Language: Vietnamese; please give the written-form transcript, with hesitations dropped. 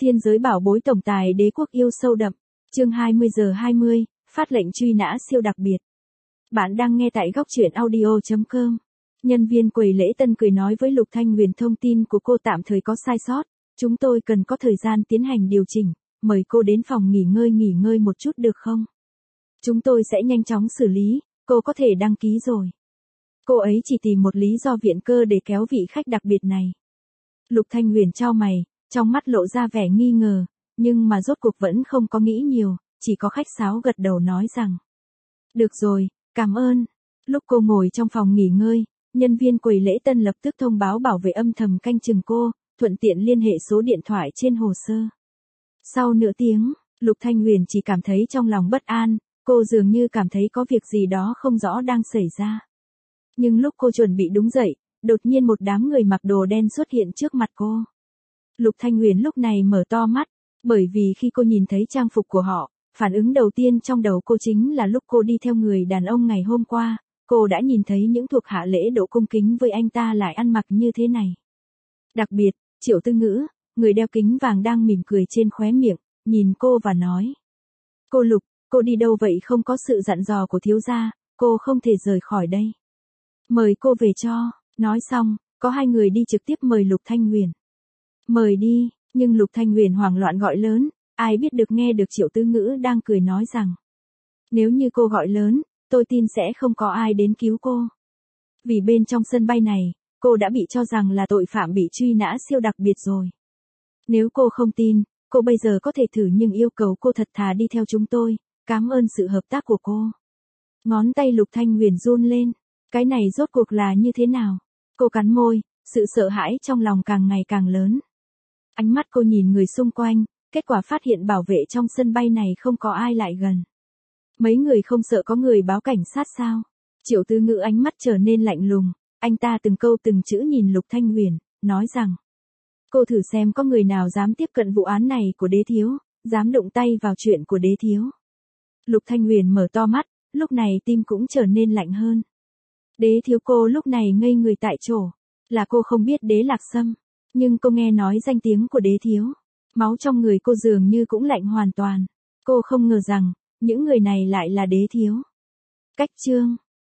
Thiên giới bảo bối tổng tài đế quốc yêu sâu đậm. Chương 20:20, phát lệnh truy nã siêu đặc biệt. Bạn đang nghe tại góc truyện audio.com. Nhân viên quầy lễ tân cười nói với Lục Thanh Huyền thông tin của cô tạm thời có sai sót. Chúng tôi cần có thời gian tiến hành điều chỉnh. Mời cô đến phòng nghỉ ngơi một chút được không? Chúng tôi sẽ nhanh chóng xử lý, cô có thể đăng ký rồi. Cô ấy chỉ tìm một lý do viện cơ để kéo vị khách đặc biệt này. Lục Thanh Huyền chau mày, trong mắt lộ ra vẻ nghi ngờ, nhưng mà rốt cuộc vẫn không có nghĩ nhiều, chỉ có khách sáo gật đầu nói rằng. Được rồi, cảm ơn. Lúc cô ngồi trong phòng nghỉ ngơi, nhân viên quầy lễ tân lập tức thông báo bảo vệ âm thầm canh chừng cô, thuận tiện liên hệ số điện thoại trên hồ sơ. Sau nửa tiếng, Lục Thanh Huyền chỉ cảm thấy trong lòng bất an, cô dường như cảm thấy có việc gì đó không rõ đang xảy ra. Nhưng lúc cô chuẩn bị đứng dậy, đột nhiên một đám người mặc đồ đen xuất hiện trước mặt cô. Lục Thanh Huyền lúc này mở to mắt, bởi vì khi cô nhìn thấy trang phục của họ, phản ứng đầu tiên trong đầu cô chính là lúc cô đi theo người đàn ông ngày hôm qua, cô đã nhìn thấy những thuộc hạ lễ độ cung kính với anh ta lại ăn mặc như thế này. Đặc biệt, Triệu Tư Ngữ, người đeo kính vàng đang mỉm cười trên khóe miệng, nhìn cô và nói. Cô Lục, cô đi đâu vậy? Không có sự dặn dò của thiếu gia, cô không thể rời khỏi đây. Mời cô về cho. Nói xong, có hai người đi trực tiếp mời Lục Thanh Huyền. Mời đi, nhưng Lục Thanh Huyền hoảng loạn gọi lớn, ai biết được nghe được Triệu Tư Ngữ đang cười nói rằng. Nếu như cô gọi lớn, tôi tin sẽ không có ai đến cứu cô. Vì bên trong sân bay này, cô đã bị cho rằng là tội phạm bị truy nã siêu đặc biệt rồi. Nếu cô không tin, cô bây giờ có thể thử nhưng yêu cầu cô thật thà đi theo chúng tôi, cảm ơn sự hợp tác của cô. Ngón tay Lục Thanh Huyền run lên, cái này rốt cuộc là như thế nào? Cô cắn môi, sự sợ hãi trong lòng càng ngày càng lớn. Ánh mắt cô nhìn người xung quanh, kết quả phát hiện bảo vệ trong sân bay này không có ai lại gần. Mấy người không sợ có người báo cảnh sát sao? Triệu Tư Ngữ ánh mắt trở nên lạnh lùng, anh ta từng câu từng chữ nhìn Lục Thanh Huyền, nói rằng. Cô thử xem có người nào dám tiếp cận vụ án này của đế thiếu, dám động tay vào chuyện của đế thiếu. Lục Thanh Huyền mở to mắt, lúc này tim cũng trở nên lạnh hơn. Đế thiếu, cô lúc này ngây người tại chỗ, là cô không biết Đế Lạc Sâm, nhưng cô nghe nói danh tiếng của đế thiếu. Máu trong người cô dường như cũng lạnh hoàn toàn, cô không ngờ rằng, những người này lại là đế thiếu. Cách chương